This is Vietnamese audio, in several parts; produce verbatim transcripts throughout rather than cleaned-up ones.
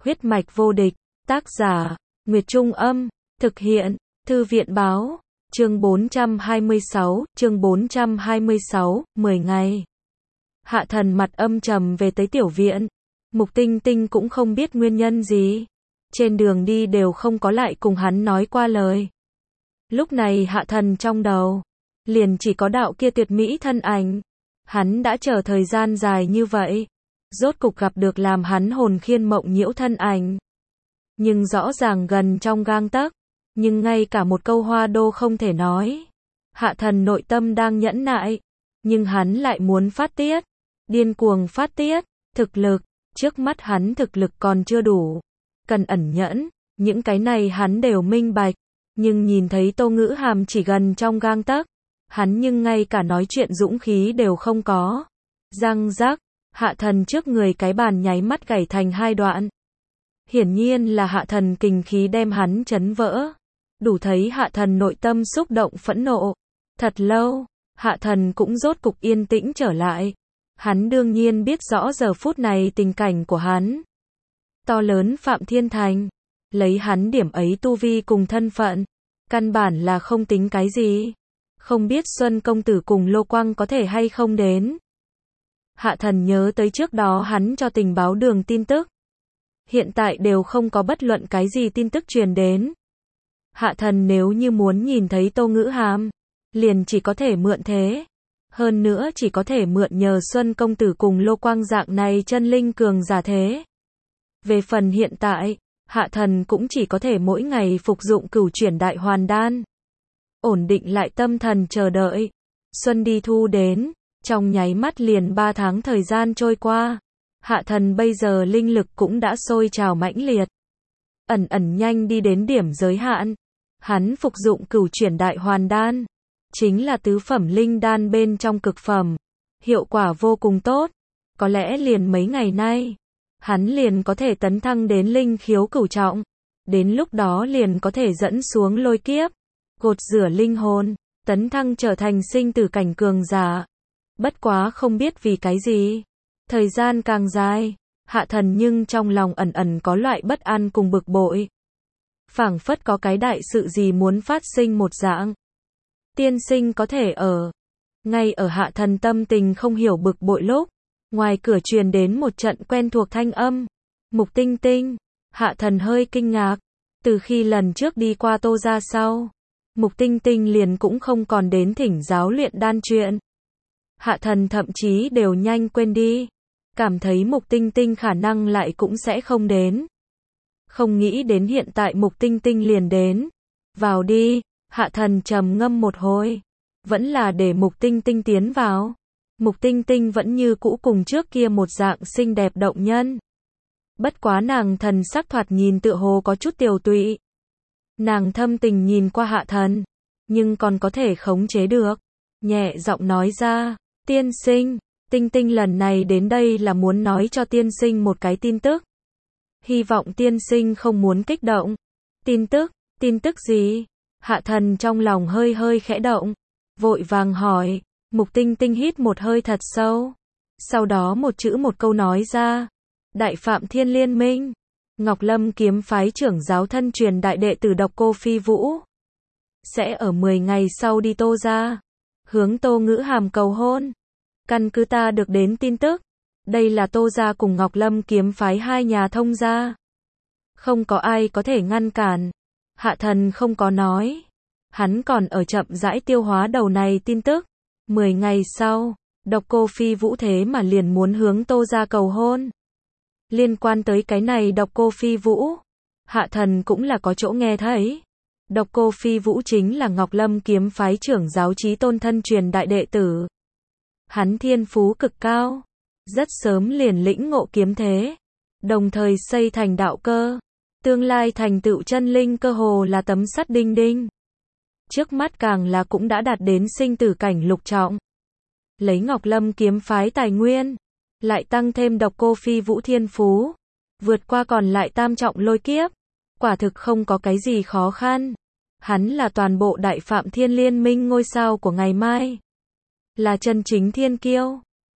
Huyết mạch vô địch, tác giả, Nguyệt Trung Âm, thực hiện, Thư viện Báo, chương bốn trăm hai mươi sáu, chương bốn trăm hai mươi sáu, mười ngày. Hạ Thần mặt âm trầm về tới tiểu viện, Mục Tinh Tinh cũng không biết nguyên nhân gì. Trên đường đi đều không có lại cùng hắn nói qua lời. Lúc này Hạ Thần trong đầu, liền chỉ có đạo kia tuyệt mỹ thân ảnh. Hắn đã chờ thời gian dài như vậy, rốt cục gặp được làm hắn hồn khiên mộng nhiễu thân ảnh. Nhưng rõ ràng gần trong gang tấc, nhưng ngay cả một câu hoa đô không thể nói. Hạ Thần nội tâm đang nhẫn nại, nhưng hắn lại muốn phát tiết, điên cuồng phát tiết, thực lực, trước mắt hắn thực lực còn chưa đủ, cần ẩn nhẫn, những cái này hắn đều minh bạch, nhưng nhìn thấy Tô Ngữ Hàm chỉ gần trong gang tấc, hắn nhưng ngay cả nói chuyện dũng khí đều không có. Răng rắc, Hạ Thần trước người cái bàn nháy mắt gãy thành hai đoạn. Hiển nhiên là Hạ Thần kình khí đem hắn chấn vỡ. Đủ thấy Hạ Thần nội tâm xúc động phẫn nộ. Thật lâu, Hạ Thần cũng rốt cục yên tĩnh trở lại. Hắn đương nhiên biết rõ giờ phút này tình cảnh của hắn. To lớn Phạm Thiên Thành, lấy hắn điểm ấy tu vi cùng thân phận, căn bản là không tính cái gì. Không biết Xuân công tử cùng Lô Quang có thể hay không đến. Hạ Thần nhớ tới trước đó hắn cho tình báo đường tin tức. Hiện tại đều không có bất luận cái gì tin tức truyền đến. Hạ Thần nếu như muốn nhìn thấy Tô Ngữ Hàm, liền chỉ có thể mượn thế. Hơn nữa chỉ có thể mượn nhờ Xuân công tử cùng Lô Quang dạng này chân linh cường giả thế. Về phần hiện tại, Hạ Thần cũng chỉ có thể mỗi ngày phục dụng cửu chuyển đại hoàn đan. Ổn định lại tâm thần chờ đợi. Xuân đi thu đến, trong nháy mắt liền ba tháng thời gian trôi qua. Hạ Thần bây giờ linh lực cũng đã sôi trào mãnh liệt. Ẩn ẩn nhanh đi đến điểm giới hạn. Hắn phục dụng cửu chuyển đại hoàn đan. Chính là tứ phẩm linh đan bên trong cực phẩm. Hiệu quả vô cùng tốt. Có lẽ liền mấy ngày nay, hắn liền có thể tấn thăng đến linh khiếu cửu trọng. Đến lúc đó liền có thể dẫn xuống lôi kiếp. Gột rửa linh hồn, tấn thăng trở thành sinh tử cảnh cường giả. Bất quá không biết vì cái gì. Thời gian càng dài, Hạ Thần nhưng trong lòng ẩn ẩn có loại bất an cùng bực bội. Phảng phất có cái đại sự gì muốn phát sinh một dạng. Tiên sinh có thể ở. Ngay ở Hạ Thần tâm tình không hiểu bực bội lúc, ngoài cửa truyền đến một trận quen thuộc thanh âm. Mục Tinh Tinh. Hạ Thần hơi kinh ngạc. Từ khi lần trước đi qua Tô gia sau, Mục Tinh Tinh liền cũng không còn đến thỉnh giáo luyện đan chuyện. Hạ Thần thậm chí đều nhanh quên đi. Cảm thấy Mục Tinh Tinh khả năng lại cũng sẽ không đến. Không nghĩ đến hiện tại Mục Tinh Tinh liền đến. Vào đi, Hạ Thần trầm ngâm một hồi. Vẫn là để Mục Tinh Tinh tiến vào. Mục Tinh Tinh vẫn như cũ cùng trước kia một dạng xinh đẹp động nhân. Bất quá nàng thần sắc thoạt nhìn tựa hồ có chút tiều tụy. Nàng thâm tình nhìn qua Hạ Thần, nhưng còn có thể khống chế được. Nhẹ giọng nói ra, tiên sinh, Tinh Tinh lần này đến đây là muốn nói cho tiên sinh một cái tin tức. Hy vọng tiên sinh không muốn kích động. Tin tức, tin tức gì? Hạ Thần trong lòng hơi hơi khẽ động, vội vàng hỏi. Mục Tinh Tinh hít một hơi thật sâu. Sau đó một chữ một câu nói ra. Đại Phạm Thiên Liên Minh. Ngọc Lâm kiếm phái trưởng giáo thân truyền đại đệ tử Độc Cô Phi Vũ. Sẽ ở mười ngày sau đi Tô gia. Hướng Tô Ngữ Hàm cầu hôn. Căn cứ ta được đến tin tức. Đây là Tô gia cùng Ngọc Lâm kiếm phái hai nhà thông gia. Không có ai có thể ngăn cản. Hạ Thần không có nói. Hắn còn ở chậm rãi tiêu hóa đầu này tin tức. Mười ngày sau, Độc Cô Phi Vũ thế mà liền muốn hướng Tô gia cầu hôn. Liên quan tới cái này Độc Cô Phi Vũ, Hạ Thần cũng là có chỗ nghe thấy. Độc Cô Phi Vũ chính là Ngọc Lâm kiếm phái trưởng giáo Chí Tôn thân truyền đại đệ tử. Hắn thiên phú cực cao, rất sớm liền lĩnh ngộ kiếm thế, đồng thời xây thành đạo cơ, tương lai thành tựu chân linh cơ hồ là tấm sắt đinh đinh. Trước mắt càng là cũng đã đạt đến sinh tử cảnh lục trọng. Lấy Ngọc Lâm kiếm phái tài nguyên, lại tăng thêm Độc Cô Phi Vũ thiên phú, vượt qua còn lại tam trọng lôi kiếp, quả thực không có cái gì khó khăn. Hắn là toàn bộ Đại Phạm Thiên Liên Minh ngôi sao của ngày mai, là chân chính thiên kiêu.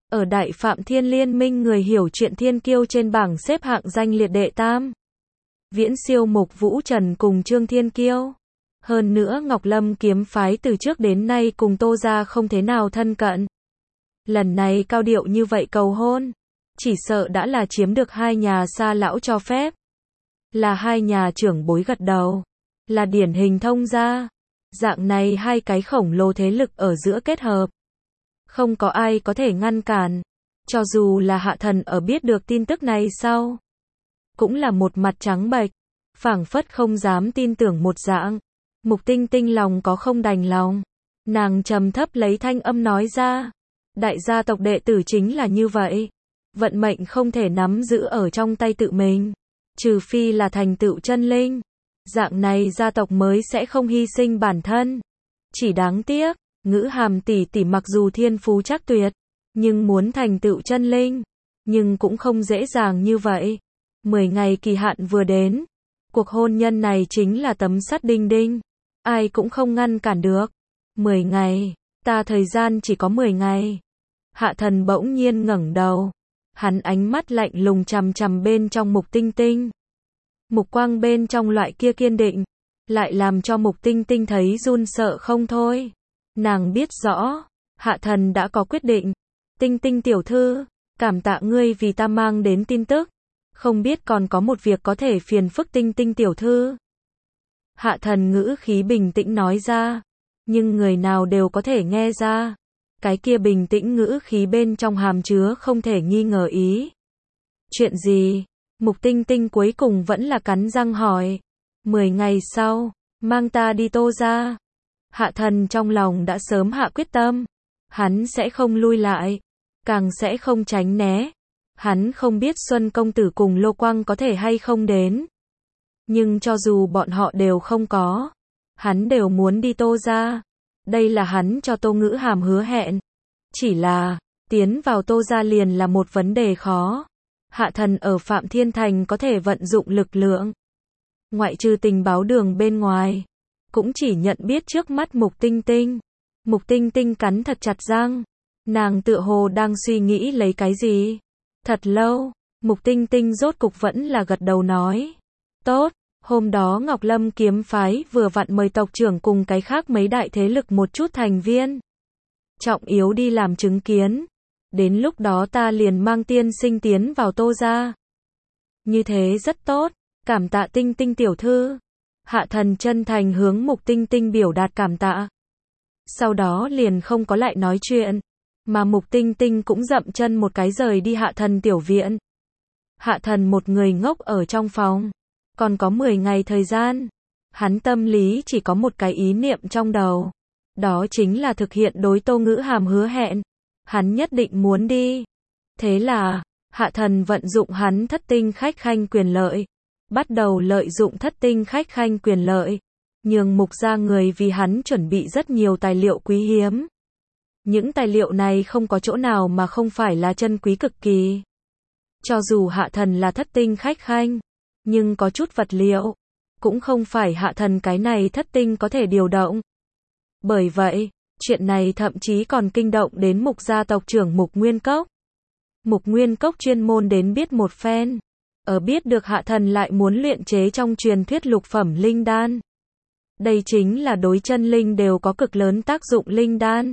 Ở Đại Phạm Thiên Liên minh người hiểu chuyện thiên kiêu trên bảng xếp hạng danh liệt đệ tam. Viễn siêu Mục Vũ Trần cùng Trương Thiên Kiêu. Hơn nữa Ngọc Lâm kiếm phái từ trước đến nay cùng Tô gia không thế nào thân cận. Lần này cao điệu như vậy cầu hôn, chỉ sợ đã là chiếm được hai nhà xa lão cho phép. Là hai nhà trưởng bối gật đầu. Là điển hình thông gia. Dạng này hai cái khổng lồ thế lực ở giữa kết hợp. Không có ai có thể ngăn cản. Cho dù là Hạ Thần ở biết được tin tức này sau, cũng là một mặt trắng bệch, phảng phất không dám tin tưởng một dạng. Mục Tinh Tinh lòng có không đành lòng. Nàng trầm thấp lấy thanh âm nói ra. Đại gia tộc đệ tử chính là như vậy. Vận mệnh không thể nắm giữ ở trong tay tự mình. Trừ phi là thành tựu chân linh. Dạng này gia tộc mới sẽ không hy sinh bản thân. Chỉ đáng tiếc, Ngữ Hàm tỷ tỷ mặc dù thiên phú chắc tuyệt, nhưng muốn thành tựu chân linh, nhưng cũng không dễ dàng như vậy. Mười ngày kỳ hạn vừa đến, cuộc hôn nhân này chính là tấm sắt đinh đinh, ai cũng không ngăn cản được. Mười ngày, ta thời gian chỉ có mười ngày. Hạ Thần bỗng nhiên ngẩng đầu, hắn ánh mắt lạnh lùng chằm chằm bên trong Mục Tinh Tinh. Mục quang bên trong loại kia kiên định, lại làm cho Mục Tinh Tinh thấy run sợ không thôi. Nàng biết rõ, Hạ Thần đã có quyết định. Tinh Tinh tiểu thư, cảm tạ ngươi vì ta mang đến tin tức. Không biết còn có một việc có thể phiền phức Tinh Tinh tiểu thư. Hạ Thần ngữ khí bình tĩnh nói ra, nhưng người nào đều có thể nghe ra. Cái kia bình tĩnh ngữ khí bên trong hàm chứa không thể nghi ngờ ý. Chuyện gì? Mục Tinh Tinh cuối cùng vẫn là cắn răng hỏi. Mười ngày sau, mang ta đi Tô gia. Hạ Thần trong lòng đã sớm hạ quyết tâm. Hắn sẽ không lui lại, càng sẽ không tránh né. Hắn không biết Xuân công tử cùng Lô Quang có thể hay không đến. Nhưng cho dù bọn họ đều không có, hắn đều muốn đi Tô gia. Đây là hắn cho Tô Ngữ Hàm hứa hẹn. Chỉ là, tiến vào Tô gia liền là một vấn đề khó. Hạ Thần ở Phạm Thiên Thành có thể vận dụng lực lượng. Ngoại trừ tình báo đường bên ngoài, cũng chỉ nhận biết trước mắt Mục Tinh Tinh. Mục Tinh Tinh cắn thật chặt răng. Nàng tựa hồ đang suy nghĩ lấy cái gì. Thật lâu, Mục Tinh Tinh rốt cục vẫn là gật đầu nói. Tốt, hôm đó Ngọc Lâm kiếm phái vừa vặn mời tộc trưởng cùng cái khác mấy đại thế lực một chút thành viên trọng yếu đi làm chứng kiến. Đến lúc đó ta liền mang tiên sinh tiến vào Tô gia. Như thế rất tốt, cảm tạ Tinh Tinh tiểu thư. Hạ Thần chân thành hướng Mục Tinh Tinh biểu đạt cảm tạ. Sau đó liền không có lại nói chuyện, mà Mục Tinh Tinh cũng dậm chân một cái rời đi Hạ Thần tiểu viện. Hạ Thần một người ngốc ở trong phòng, còn có mười ngày thời gian. Hắn tâm lý chỉ có một cái ý niệm trong đầu, đó chính là thực hiện đối Tô Ngữ Hàm hứa hẹn. Hắn nhất định muốn đi. Thế là, Hạ Thần vận dụng hắn thất tinh khách khanh quyền lợi, bắt đầu lợi dụng thất tinh khách khanh quyền lợi, nhường Mục gia người vì hắn chuẩn bị rất nhiều tài liệu quý hiếm. Những tài liệu này không có chỗ nào mà không phải là chân quý cực kỳ. Cho dù Hạ Thần là thất tinh khách khanh, nhưng có chút vật liệu, cũng không phải Hạ Thần cái này thất tinh có thể điều động. Bởi vậy, chuyện này thậm chí còn kinh động đến Mục gia tộc trưởng Mục Nguyên Cốc. Mục Nguyên Cốc chuyên môn đến biết một phen. Ở biết được Hạ Thần lại muốn luyện chế trong truyền thuyết lục phẩm linh đan. Đây chính là đối chân linh đều có cực lớn tác dụng linh đan.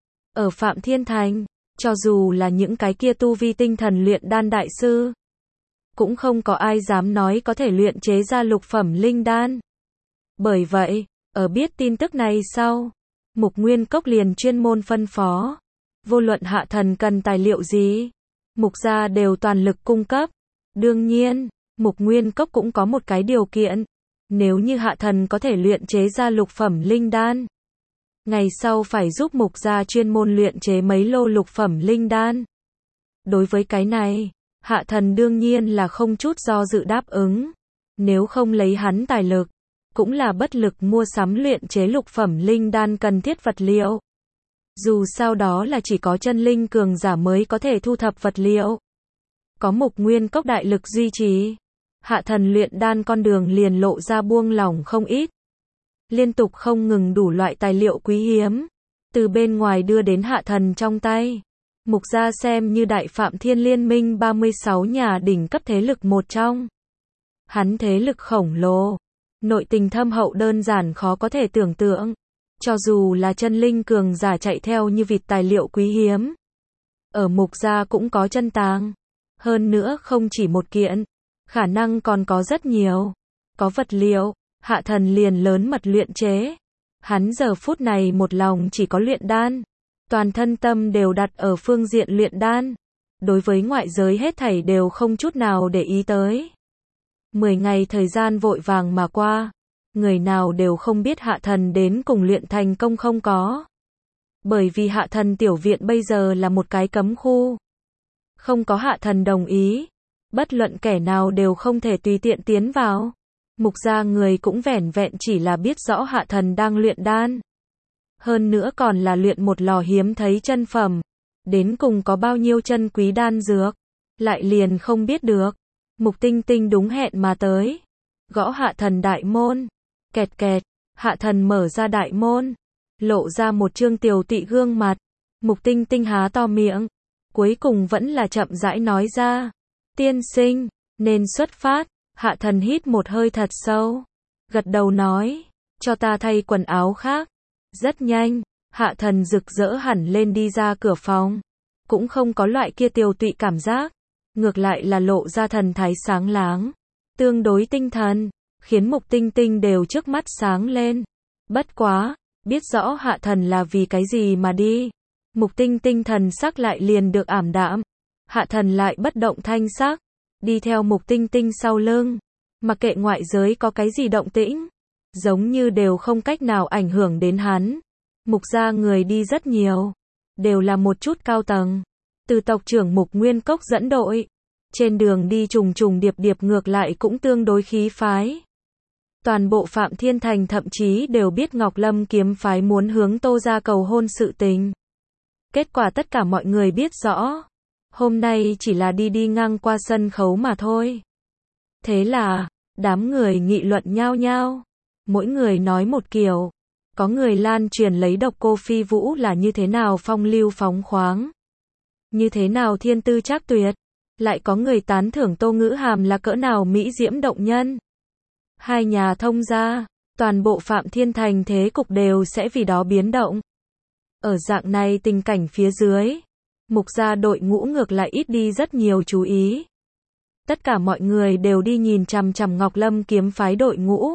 Ở Phạm Thiên Thành, cho dù là những cái kia tu vi tinh thần luyện đan đại sư, cũng không có ai dám nói có thể luyện chế ra lục phẩm linh đan. Bởi vậy, ở biết tin tức này sau, Mục Nguyên Cốc liền chuyên môn phân phó. Vô luận Hạ Thần cần tài liệu gì, Mục gia đều toàn lực cung cấp. Đương nhiên, Mục Nguyên Cốc cũng có một cái điều kiện. Nếu như Hạ Thần có thể luyện chế ra lục phẩm linh đan, ngày sau phải giúp Mục gia chuyên môn luyện chế mấy lô lục phẩm linh đan. Đối với cái này, Hạ Thần đương nhiên là không chút do dự đáp ứng. Nếu không lấy hắn tài lực, cũng là bất lực mua sắm luyện chế lục phẩm linh đan cần thiết vật liệu. Dù sao đó là chỉ có chân linh cường giả mới có thể thu thập vật liệu. Có Mục Nguyên Cốc đại lực duy trì, Hạ Thần luyện đan con đường liền lộ ra buông lỏng không ít. Liên tục không ngừng đủ loại tài liệu quý hiếm, từ bên ngoài đưa đến Hạ Thần trong tay. Mục gia xem như Đại Phạm Thiên Liên minh ba mươi sáu nhà đỉnh cấp thế lực một trong. Hắn thế lực khổng lồ, nội tình thâm hậu đơn giản khó có thể tưởng tượng. Cho dù là chân linh cường giả chạy theo như vịt tài liệu quý hiếm. Ở Mục gia cũng có chân tàng. Hơn nữa không chỉ một kiện, khả năng còn có rất nhiều. Có vật liệu, Hạ Thần liền lớn mật luyện chế. Hắn giờ phút này một lòng chỉ có luyện đan. Toàn thân tâm đều đặt ở phương diện luyện đan. Đối với ngoại giới hết thảy đều không chút nào để ý tới. Mười ngày thời gian vội vàng mà qua. Người nào đều không biết Hạ Thần đến cùng luyện thành công không có. Bởi vì Hạ Thần tiểu viện bây giờ là một cái cấm khu. Không có Hạ Thần đồng ý. Bất luận kẻ nào đều không thể tùy tiện tiến vào. Mục gia người cũng vẻn vẹn chỉ là biết rõ Hạ Thần đang luyện đan. Hơn nữa còn là luyện một lò hiếm thấy chân phẩm. Đến cùng có bao nhiêu chân quý đan dược. Lại liền không biết được. Mục Tinh Tinh đúng hẹn mà tới. Gõ Hạ Thần đại môn. Kẹt kẹt. Hạ Thần mở ra đại môn. Lộ ra một trương tiều tụy gương mặt. Mục Tinh Tinh há to miệng. Cuối cùng vẫn là chậm rãi nói ra. Tiên sinh, nên xuất phát. Hạ Thần hít một hơi thật sâu. Gật đầu nói. Cho ta thay quần áo khác. Rất nhanh, Hạ Thần rực rỡ hẳn lên đi ra cửa phòng. Cũng không có loại kia tiều tụy cảm giác. Ngược lại là lộ ra thần thái sáng láng. Tương đối tinh thần. Khiến Mục Tinh Tinh đều trước mắt sáng lên. Bất quá, biết rõ Hạ Thần là vì cái gì mà đi. Mục Tinh Tinh thần sắc lại liền được ảm đạm. Hạ Thần lại bất động thanh sắc. Đi theo Mục Tinh Tinh sau lưng. Mặc kệ ngoại giới có cái gì động tĩnh. Giống như đều không cách nào ảnh hưởng đến hắn. Mục gia người đi rất nhiều. Đều là một chút cao tầng. Từ tộc trưởng Mục Nguyên Cốc dẫn đội. Trên đường đi trùng trùng điệp điệp ngược lại cũng tương đối khí phái. Toàn bộ Phạm Thiên Thành thậm chí đều biết Ngọc Lâm kiếm phái muốn hướng Tô gia cầu hôn sự tình. Kết quả tất cả mọi người biết rõ. Hôm nay chỉ là đi đi ngang qua sân khấu mà thôi. Thế là, đám người nghị luận nhao nhao. Mỗi người nói một kiểu. Có người lan truyền lấy Độc Cô Phi Vũ là như thế nào phong lưu phóng khoáng. Như thế nào thiên tư trác tuyệt. Lại có người tán thưởng Tô Ngữ Hàm là cỡ nào mỹ diễm động nhân. Hai nhà thông gia, toàn bộ Phạm Thiên Thành thế cục đều sẽ vì đó biến động. Ở dạng này tình cảnh phía dưới, Mục gia đội ngũ ngược lại ít đi rất nhiều chú ý. Tất cả mọi người đều đi nhìn chằm chằm Ngọc Lâm kiếm phái đội ngũ.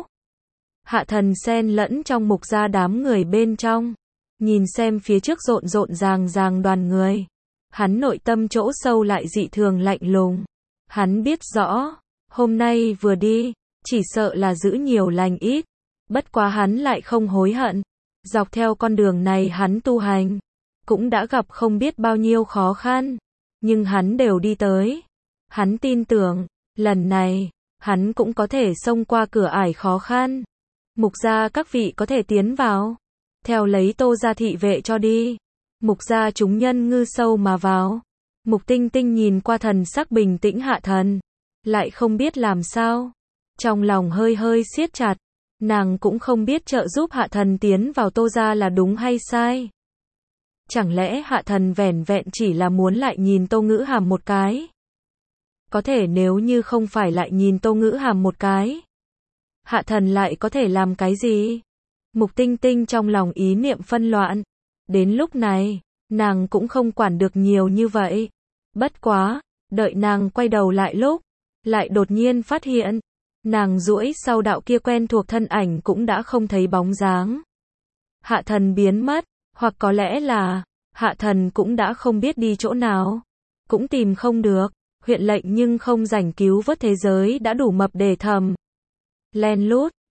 Hạ Thần xen lẫn trong Mục gia đám người bên trong, nhìn xem phía trước rộn rộn ràng ràng đoàn người. Hắn nội tâm chỗ sâu lại dị thường lạnh lùng. Hắn biết rõ, hôm nay vừa đi, chỉ sợ là giữ nhiều lành ít. Bất quá hắn lại không hối hận. Dọc theo con đường này hắn tu hành, cũng đã gặp không biết bao nhiêu khó khăn. Nhưng hắn đều đi tới. Hắn tin tưởng, lần này, hắn cũng có thể xông qua cửa ải khó khăn. Mục gia các vị có thể tiến vào. Theo lấy Tô gia thị vệ cho đi. Mục gia chúng nhân ngư sâu mà vào. Mục Tinh Tinh nhìn qua thần sắc bình tĩnh Hạ Thần. Lại không biết làm sao. Trong lòng hơi hơi siết chặt. Nàng cũng không biết trợ giúp Hạ Thần tiến vào Tô gia là đúng hay sai. Chẳng lẽ Hạ Thần vẻn vẹn chỉ là muốn lại nhìn Tô Ngữ Hàm một cái. Có thể nếu như không phải lại nhìn Tô Ngữ Hàm một cái. Hạ Thần lại có thể làm cái gì? Mục Tinh Tinh trong lòng ý niệm phân loạn. Đến lúc này, nàng cũng không quản được nhiều như vậy. Bất quá, đợi nàng quay đầu lại lúc, lại đột nhiên phát hiện, nàng duỗi sau đạo kia quen thuộc thân ảnh cũng đã không thấy bóng dáng. Hạ Thần biến mất, hoặc có lẽ là, Hạ Thần cũng đã không biết đi chỗ nào, cũng tìm không được, huyện lệnh nhưng không rảnh cứu vớt thế giới đã đủ mập để thầm. Len lút,